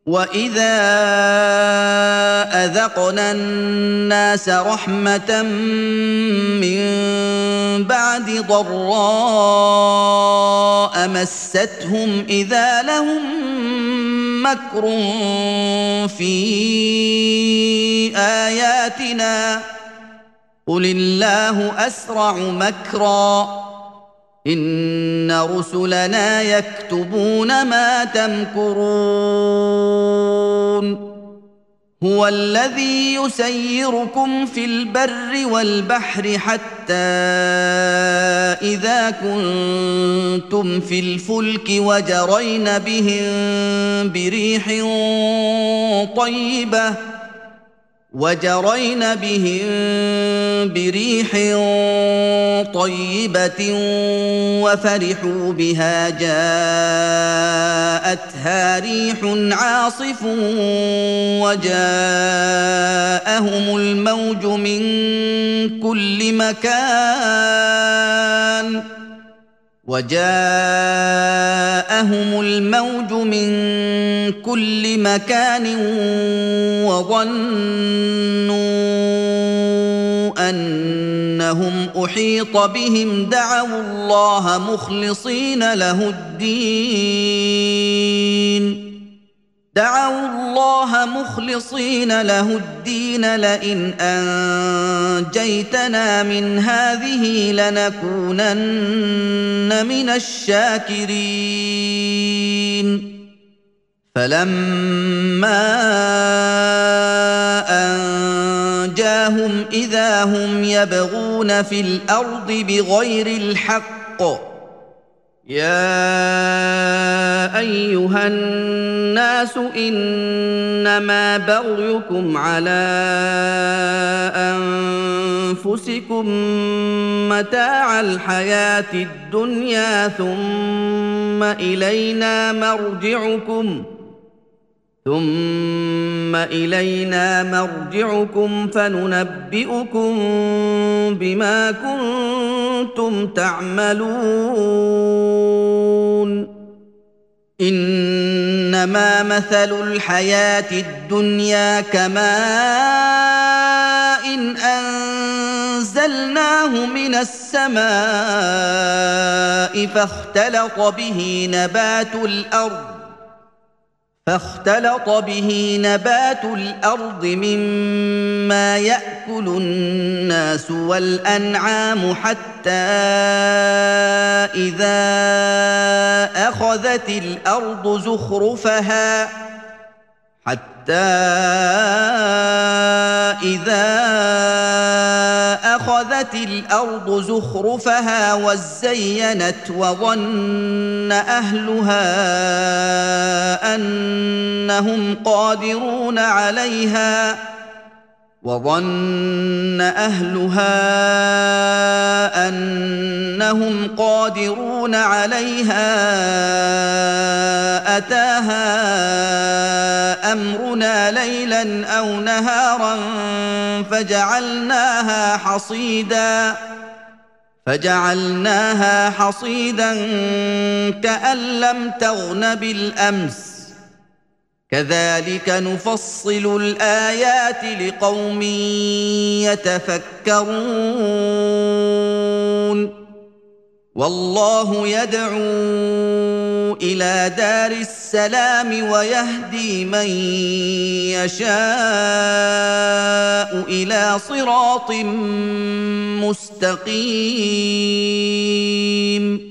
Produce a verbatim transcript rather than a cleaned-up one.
وَإِذَا أَذَقْنَا النَّاسَ رَحْمَةً مِّن بَعْدِ ضَرَّاءَ مَسَّتْهُمْ إِذَا لَهُم مَّكْرٌ فِي آيَاتِنَا قُلِ اللَّهُ أَسْرَعُ مَكْرًا إِنَّ رُسُلَنَا يَكْتُبُونَ مَا تَمْكُرُونَ هُوَ الَّذِي يُسَيِّرُكُمْ فِي الْبَرِّ وَالْبَحْرِ حَتَّى إِذَا كُنتُمْ فِي الْفُلْكِ وَجَرَيْنَ بِهِم بِرِيحٍ طَيِّبَةٍ وجرين بهم بريح طيبة وفرحوا بها جاءتها ريح عاصف وجاءهم الموج من كل مكان وجاءهم الموج من كل مكان وظنوا أنهم أحيط بهم دعوا الله مخلصين له الدين دعوا الله مخلصين له الدين لئن أنجيتنا من هذه لنكونن من الشاكرين فلما أنجاهم إذا هم يبغون في الأرض بغير الحق يا أيها الناس إنما بغيكم على أنفسكم متاع الحياة الدنيا ثم إلينا مرجعكم ثم إلينا مرجعكم فننبئكم بما كنتم تعملون إنما مثل الحياة الدنيا كماء إن أنزلناه من السماء فاختلط به نبات الأرض فاختلط به نبات الأرض مما يأكل الناس والأنعام حتى إذا أخذت الأرض زخرفها حتى إذا أخذت الأرض زخرفها وزينت وظن أهلها أنهم قادرون عليها وظن أهلها أنهم قادرون عليها أتاها أمرنا ليلا أو نهارا فجعلناها حصيدا فجعلناها حصيدا كأن لم تغن بالأمس كذلك نفصل الآيات لقوم يتفكرون والله يدعو إلى دار السلام ويهدي من يشاء إلى صراط مستقيم